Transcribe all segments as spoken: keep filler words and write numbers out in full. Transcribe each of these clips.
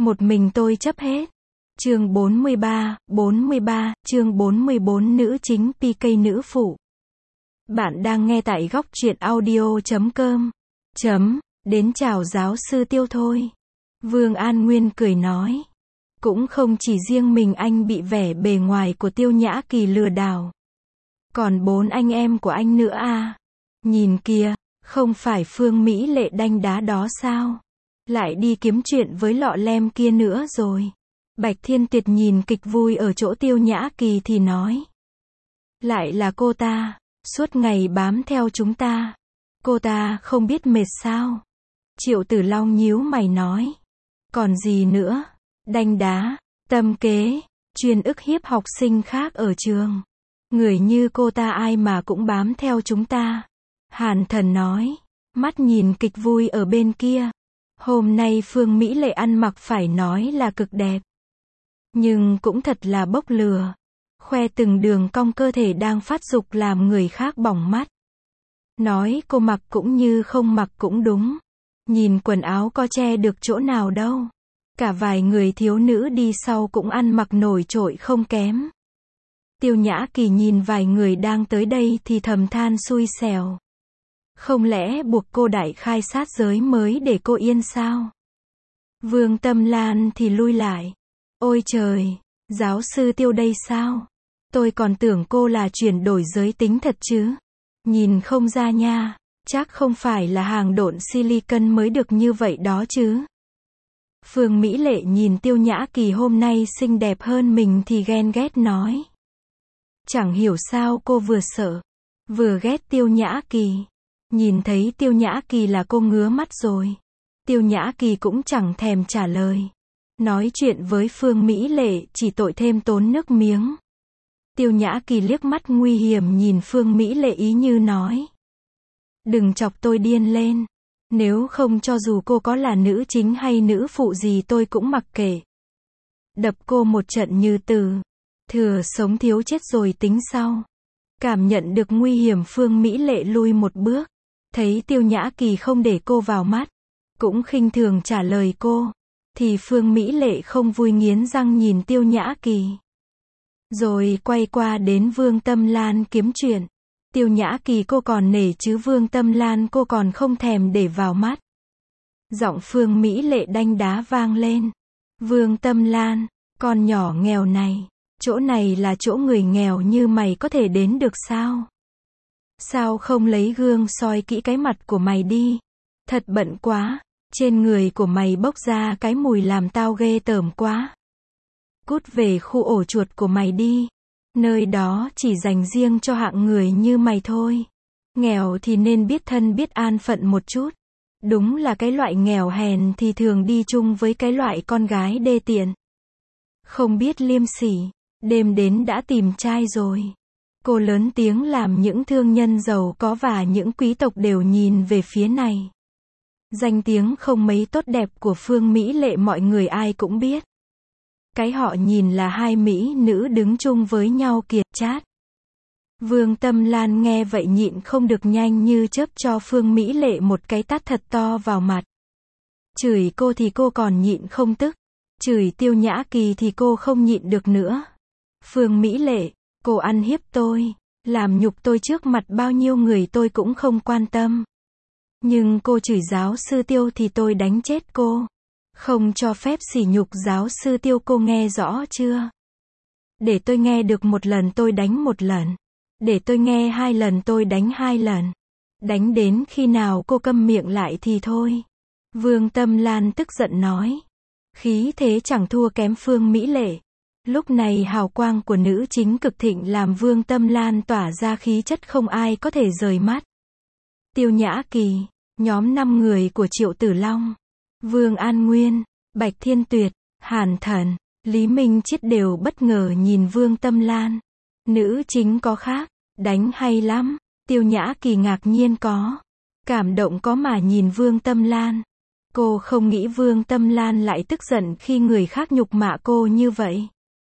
Một mình tôi chấp hết. Chương bốn mươi ba, bốn mươi ba, chương bốn mươi bốn nữ chính pê ca nữ phụ. Bạn đang nghe tại góc truyện audio chấm com. Chấm, đến chào giáo sư Tiêu thôi. Vương An Nguyên cười nói. Cũng không chỉ riêng mình anh bị vẻ bề ngoài của Tiêu Nhã Kỳ lừa đảo. Còn bốn anh em của anh nữa à. Nhìn kìa, không phải Phương Mỹ Lệ đanh đá đó sao? Lại đi kiếm chuyện với lọ lem kia nữa rồi. Bạch Thiên Tuyệt nhìn kịch vui ở chỗ Tiêu Nhã Kỳ thì nói. Lại là cô ta, suốt ngày bám theo chúng ta. Cô ta không biết mệt sao? Triệu Tử Long nhíu mày nói. Còn gì nữa? Đanh đá, tâm kế, chuyên ức hiếp học sinh khác ở trường. Người như cô ta ai mà cũng bám theo chúng ta. Hàn Thần nói, mắt nhìn kịch vui ở bên kia. Hôm nay Phương Mỹ Lệ ăn mặc phải nói là cực đẹp. Nhưng cũng thật là bốc lửa. Khoe từng đường cong cơ thể đang phát dục làm người khác bỏng mắt. Nói cô mặc cũng như không mặc cũng đúng. Nhìn quần áo có che được chỗ nào đâu. Cả vài người thiếu nữ đi sau cũng ăn mặc nổi trội không kém. Tiêu Nhã Kỳ nhìn vài người đang tới đây thì thầm than xui xẻo. Không lẽ buộc cô đại khai sát giới mới để cô yên sao? Vương Tâm Lan thì lui lại. Ôi trời, giáo sư Tiêu đây sao? Tôi còn tưởng cô là chuyển đổi giới tính thật chứ. Nhìn không ra nha, chắc không phải là hàng độn silicon mới được như vậy đó chứ. Phương Mỹ Lệ nhìn Tiêu Nhã Kỳ hôm nay xinh đẹp hơn mình thì ghen ghét nói. Chẳng hiểu sao cô vừa sợ, vừa ghét Tiêu Nhã Kỳ. Nhìn thấy Tiêu Nhã Kỳ là cô ngứa mắt rồi. Tiêu Nhã Kỳ cũng chẳng thèm trả lời. Nói chuyện với Phương Mỹ Lệ chỉ tội thêm tốn nước miếng. Tiêu Nhã Kỳ liếc mắt nguy hiểm nhìn Phương Mỹ Lệ ý như nói. Đừng chọc tôi điên lên. Nếu không cho dù cô có là nữ chính hay nữ phụ gì tôi cũng mặc kệ. Đập cô một trận như từ. Thừa sống thiếu chết rồi tính sau. Cảm nhận được nguy hiểm Phương Mỹ Lệ lui một bước. Thấy Tiêu Nhã Kỳ không để cô vào mắt. Cũng khinh thường trả lời cô. Thì Phương Mỹ Lệ không vui nghiến răng nhìn Tiêu Nhã Kỳ. Rồi quay qua đến Vương Tâm Lan kiếm chuyện. Tiêu Nhã Kỳ cô còn nể chứ Vương Tâm Lan cô còn không thèm để vào mắt. Giọng Phương Mỹ Lệ đanh đá vang lên. Vương Tâm Lan, con nhỏ nghèo này. Chỗ này là chỗ người nghèo như mày có thể đến được sao? Sao không lấy gương soi kỹ cái mặt của mày đi? Thật bận quá. Trên người của mày bốc ra cái mùi làm tao ghê tởm quá. Cút về khu ổ chuột của mày đi. Nơi đó chỉ dành riêng cho hạng người như mày thôi. Nghèo thì nên biết thân biết an phận một chút. Đúng là cái loại nghèo hèn thì thường đi chung với cái loại con gái đê tiện. Không biết liêm sỉ. Đêm đến đã tìm trai rồi. Cô lớn tiếng làm những thương nhân giàu có và những quý tộc đều nhìn về phía này. Danh tiếng không mấy tốt đẹp của Phương Mỹ Lệ mọi người ai cũng biết. Cái họ nhìn là hai mỹ nữ đứng chung với nhau kiệt chát. Vương Tâm Lan nghe vậy nhịn không được nhanh như chớp cho Phương Mỹ Lệ một cái tát thật to vào mặt. Chửi cô thì cô còn nhịn không tức. Chửi Tiêu Nhã Kỳ thì cô không nhịn được nữa. Phương Mỹ Lệ, cô ăn hiếp tôi, làm nhục tôi trước mặt bao nhiêu người tôi cũng không quan tâm. Nhưng cô chửi giáo sư Tiêu thì tôi đánh chết cô. Không cho phép sỉ nhục giáo sư Tiêu cô nghe rõ chưa? Để tôi nghe được một lần tôi đánh một lần. Để tôi nghe hai lần tôi đánh hai lần. Đánh đến khi nào cô câm miệng lại thì thôi. Vương Tâm Lan tức giận nói. Khí thế chẳng thua kém Phương Mỹ Lệ. Lúc này hào quang của nữ chính cực thịnh làm Vương Tâm Lan tỏa ra khí chất không ai có thể rời mắt. Tiêu Nhã Kỳ, nhóm năm người của Triệu Tử Long, Vương An Nguyên, Bạch Thiên Tuyệt, Hàn Thần, Lý Minh Chiết đều bất ngờ nhìn Vương Tâm Lan. Nữ chính có khác, đánh hay lắm. Tiêu Nhã Kỳ ngạc nhiên có, cảm động có mà nhìn Vương Tâm Lan. Cô không nghĩ Vương Tâm Lan lại tức giận khi người khác nhục mạ cô như vậy.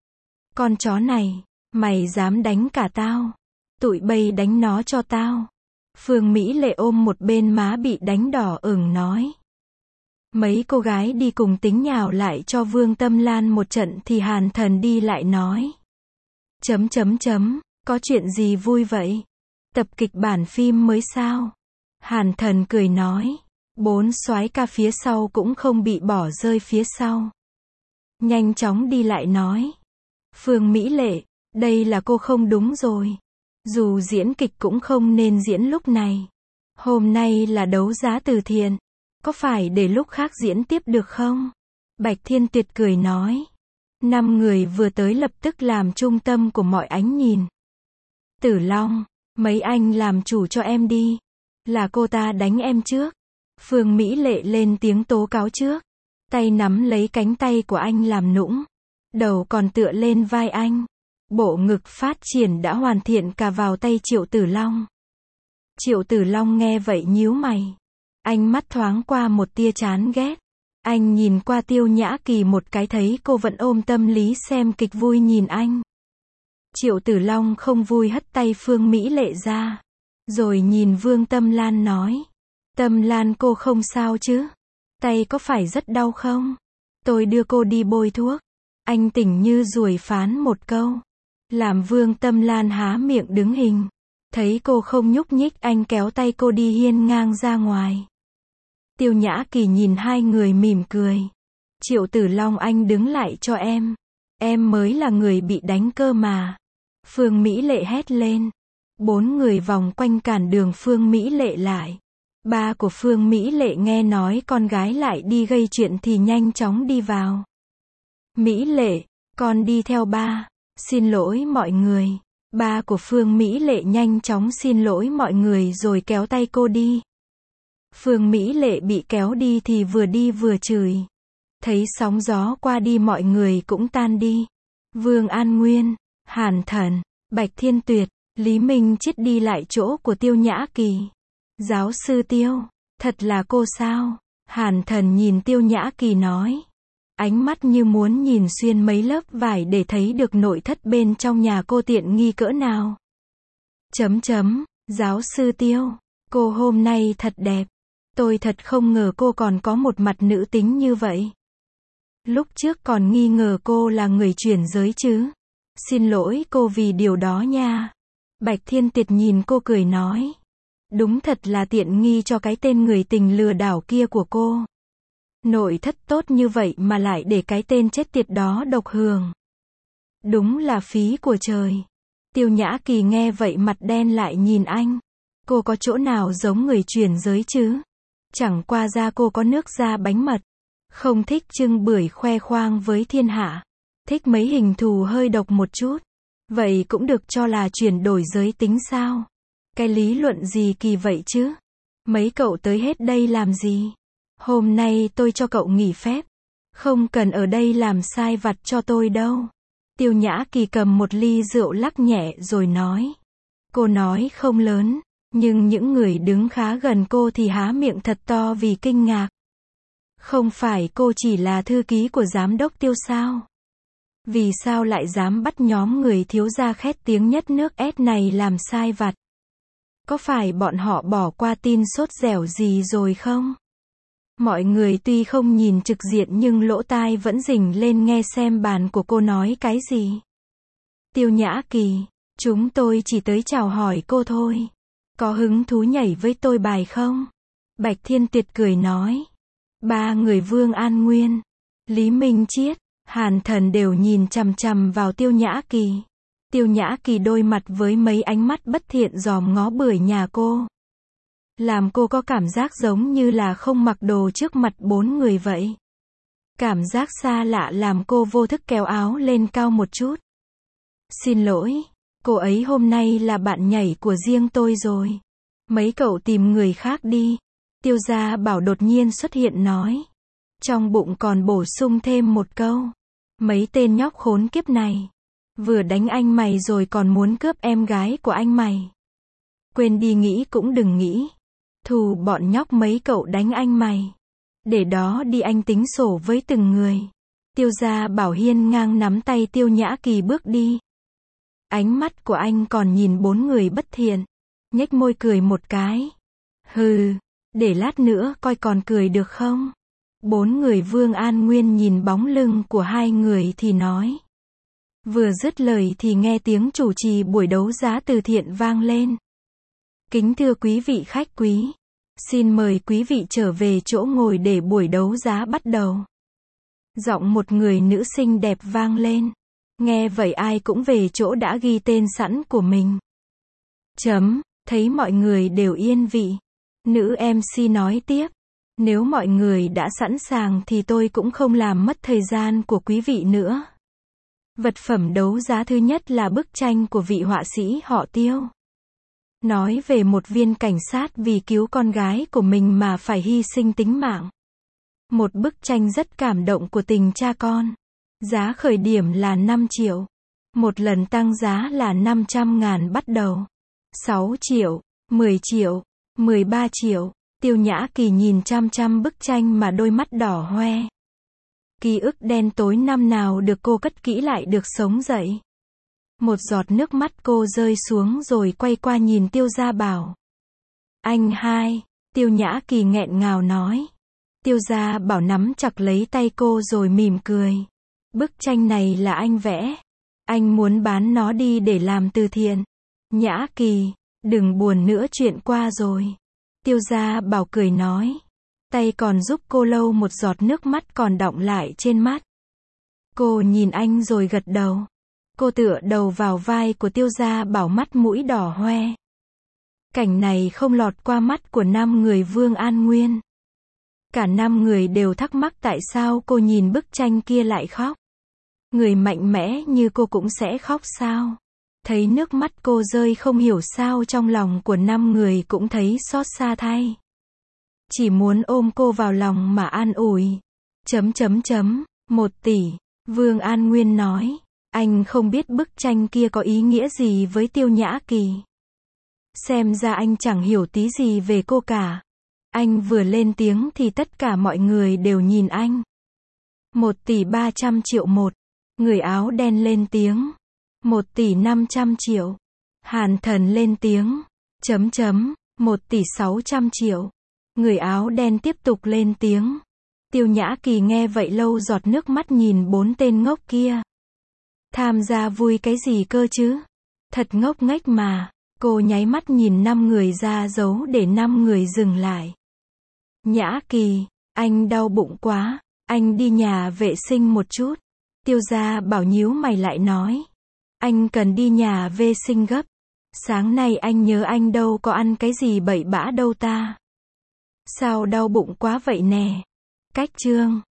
Con chó này, mày dám đánh cả tao. Tụi bay đánh nó cho tao. Phương Mỹ Lệ ôm một bên má bị đánh đỏ ửng nói. Mấy cô gái đi cùng tính nhào lại cho Vương Tâm Lan một trận thì Hàn Thần đi lại nói. Chấm chấm chấm, có chuyện gì vui vậy? Tập kịch bản phim mới sao? Hàn Thần cười nói. Bốn soái ca phía sau cũng không bị bỏ rơi phía sau. Nhanh chóng đi lại nói. Phương Mỹ Lệ, đây là cô không đúng rồi. Dù diễn kịch cũng không nên diễn lúc này. Hôm nay là đấu giá từ thiện. Có phải để lúc khác diễn tiếp được không? Bạch Thiên Tuyệt cười nói. Năm người vừa tới lập tức làm trung tâm của mọi ánh nhìn. Tử Long, mấy anh làm chủ cho em đi. Là cô ta đánh em trước. Phương Mỹ Lệ lên tiếng tố cáo trước. Tay nắm lấy cánh tay của anh làm nũng. Đầu còn tựa lên vai anh. Bộ ngực phát triển đã hoàn thiện cả vào tay Triệu Tử Long. Triệu Tử Long nghe vậy nhíu mày. Anh mắt thoáng qua một tia chán ghét. Anh nhìn qua Tiêu Nhã Kỳ một cái thấy cô vẫn ôm tâm lý xem kịch vui nhìn anh. Triệu Tử Long không vui hất tay Phương Mỹ Lệ ra. Rồi nhìn Vương Tâm Lan nói. Tâm Lan cô không sao chứ? Tay có phải rất đau không? Tôi đưa cô đi bôi thuốc. Anh tỉnh như ruồi phán một câu. Làm Vương Tâm Lan há miệng đứng hình. Thấy cô không nhúc nhích anh kéo tay cô đi hiên ngang ra ngoài. Tiêu Nhã Kỳ nhìn hai người mỉm cười. Triệu Tử Long anh đứng lại cho em. Em mới là người bị đánh cơ mà. Phương Mỹ Lệ hét lên. Bốn người vòng quanh cản đường Phương Mỹ Lệ lại. Ba của Phương Mỹ Lệ nghe nói con gái lại đi gây chuyện thì nhanh chóng đi vào. Mỹ Lệ, con đi theo ba. Xin lỗi mọi người. Ba của Phương Mỹ Lệ nhanh chóng xin lỗi mọi người rồi kéo tay cô đi. Phương Mỹ Lệ bị kéo đi thì vừa đi vừa chửi. Thấy sóng gió qua đi mọi người cũng tan đi. Vương An Nguyên, Hàn Thần, Bạch Thiên Tuyệt, Lý Minh Chiết đi lại chỗ của Tiêu Nhã Kỳ. Giáo sư Tiêu, thật là cô sao? Hàn Thần nhìn Tiêu Nhã Kỳ nói. Ánh mắt như muốn nhìn xuyên mấy lớp vải để thấy được nội thất bên trong nhà cô tiện nghi cỡ nào. Chấm chấm, giáo sư Tiêu, cô hôm nay thật đẹp. Tôi thật không ngờ cô còn có một mặt nữ tính như vậy. Lúc trước còn nghi ngờ cô là người chuyển giới chứ. Xin lỗi cô vì điều đó nha. Bạch Thiên Tuyệt nhìn cô cười nói. Đúng thật là tiện nghi cho cái tên người tình lừa đảo kia của cô. Nội thất tốt như vậy mà lại để cái tên chết tiệt đó độc hưởng. Đúng là phí của trời. Tiêu Nhã Kỳ nghe vậy mặt đen lại nhìn anh. Cô có chỗ nào giống người chuyển giới chứ? Chẳng qua da cô có nước da bánh mật. Không thích trưng bưởi khoe khoang với thiên hạ. Thích mấy hình thù hơi độc một chút. Vậy cũng được cho là chuyển đổi giới tính sao? Cái lý luận gì kỳ vậy chứ? Mấy cậu tới hết đây làm gì? Hôm nay tôi cho cậu nghỉ phép. Không cần ở đây làm sai vặt cho tôi đâu. Tiêu Nhã Kỳ cầm một ly rượu lắc nhẹ rồi nói. Cô nói không lớn, nhưng những người đứng khá gần cô thì há miệng thật to vì kinh ngạc. Không phải cô chỉ là thư ký của giám đốc Tiêu sao? Vì sao lại dám bắt nhóm người thiếu gia khét tiếng nhất nước S này làm sai vặt? Có phải bọn họ bỏ qua tin sốt dẻo gì rồi không? Mọi người tuy không nhìn trực diện nhưng lỗ tai vẫn rình lên nghe xem bàn của cô nói cái gì. Tiêu Nhã Kỳ, chúng tôi chỉ tới chào hỏi cô thôi. Có hứng thú nhảy với tôi bài không? Bạch Thiên Tuyệt cười nói. Ba người Vương An Nguyên, Lý Minh Chiết, Hàn Thần đều nhìn chằm chằm vào Tiêu Nhã Kỳ. Tiêu Nhã Kỳ đôi mặt với mấy ánh mắt bất thiện dòm ngó bưởi nhà cô. Làm cô có cảm giác giống như là không mặc đồ trước mặt bốn người vậy. Cảm giác xa lạ làm cô vô thức kéo áo lên cao một chút. Xin lỗi, cô ấy hôm nay là bạn nhảy của riêng tôi rồi. Mấy cậu tìm người khác đi. Tiêu Gia Bảo đột nhiên xuất hiện nói. Trong bụng còn bổ sung thêm một câu. Mấy tên nhóc khốn kiếp này. Vừa đánh anh mày rồi còn muốn cướp em gái của anh mày. Quên đi nghĩ cũng đừng nghĩ. Thù bọn nhóc mấy cậu đánh anh mày. Để đó đi anh tính sổ với từng người. Tiêu Gia Bảo hiên ngang nắm tay Tiêu Nhã Kỳ bước đi. Ánh mắt của anh còn nhìn bốn người bất thiện. Nhếch môi cười một cái. Hừ, để lát nữa coi còn cười được không? Bốn người Vương An Nguyên nhìn bóng lưng của hai người thì nói. Vừa dứt lời thì nghe tiếng chủ trì buổi đấu giá từ thiện vang lên. Kính thưa quý vị khách quý, xin mời quý vị trở về chỗ ngồi để buổi đấu giá bắt đầu. Giọng một người nữ xinh đẹp vang lên. Nghe vậy ai cũng về chỗ đã ghi tên sẵn của mình. Chấm, thấy mọi người đều yên vị. Nữ em xê nói tiếp. Nếu mọi người đã sẵn sàng thì tôi cũng không làm mất thời gian của quý vị nữa. Vật phẩm đấu giá thứ nhất là bức tranh của vị họa sĩ họ Tiêu. Nói về một viên cảnh sát vì cứu con gái của mình mà phải hy sinh tính mạng. Một bức tranh rất cảm động của tình cha con. Giá khởi điểm là năm triệu. Một lần tăng giá là năm trăm ngàn bắt đầu. sáu triệu, mười triệu, mười ba triệu. Tiêu Nhã Kỳ nhìn chăm chăm bức tranh mà đôi mắt đỏ hoe. Ký ức đen tối năm nào được cô cất kỹ lại được sống dậy. Một giọt nước mắt cô rơi xuống rồi quay qua nhìn Tiêu Gia Bảo. Anh hai, Tiêu Nhã Kỳ nghẹn ngào nói. Tiêu Gia Bảo nắm chặt lấy tay cô rồi mỉm cười. Bức tranh này là anh vẽ. Anh muốn bán nó đi để làm từ thiện. Nhã Kỳ, đừng buồn nữa, chuyện qua rồi. Tiêu Gia Bảo cười nói. Tay còn giúp cô lau một giọt nước mắt còn đọng lại trên mắt. Cô nhìn anh rồi gật đầu. Cô tựa đầu vào vai của Tiêu Gia Bảo, mắt mũi đỏ hoe. Cảnh này không lọt qua mắt của năm người Vương An Nguyên. Cả năm người đều thắc mắc tại sao cô nhìn bức tranh kia lại khóc. Người mạnh mẽ như cô cũng sẽ khóc sao? Thấy nước mắt cô rơi không hiểu sao trong lòng của năm người cũng thấy xót xa thay. Chỉ muốn ôm cô vào lòng mà an ủi. Chấm chấm chấm, một tỷ, Vương An Nguyên nói. Anh không biết bức tranh kia có ý nghĩa gì với Tiêu Nhã Kỳ. Xem ra anh chẳng hiểu tí gì về cô cả. Anh vừa lên tiếng thì tất cả mọi người đều nhìn anh. Một tỷ ba trăm triệu một. Người áo đen lên tiếng. Một tỷ năm trăm triệu. Hàn Thần lên tiếng. Chấm chấm, một tỷ sáu trăm triệu. Người áo đen tiếp tục lên tiếng. Tiêu Nhã Kỳ nghe vậy lau giọt nước mắt nhìn bốn tên ngốc kia. Tham gia vui cái gì cơ chứ? Thật ngốc nghếch mà. Cô nháy mắt nhìn năm người ra dấu để năm người dừng lại. Nhã Kỳ, anh đau bụng quá. Anh đi nhà vệ sinh một chút. Tiêu Gia Bảo nhíu mày lại nói. Anh cần đi nhà vệ sinh gấp. Sáng nay anh nhớ anh đâu có ăn cái gì bậy bã đâu ta. Sao đau bụng quá vậy nè? Cách chương.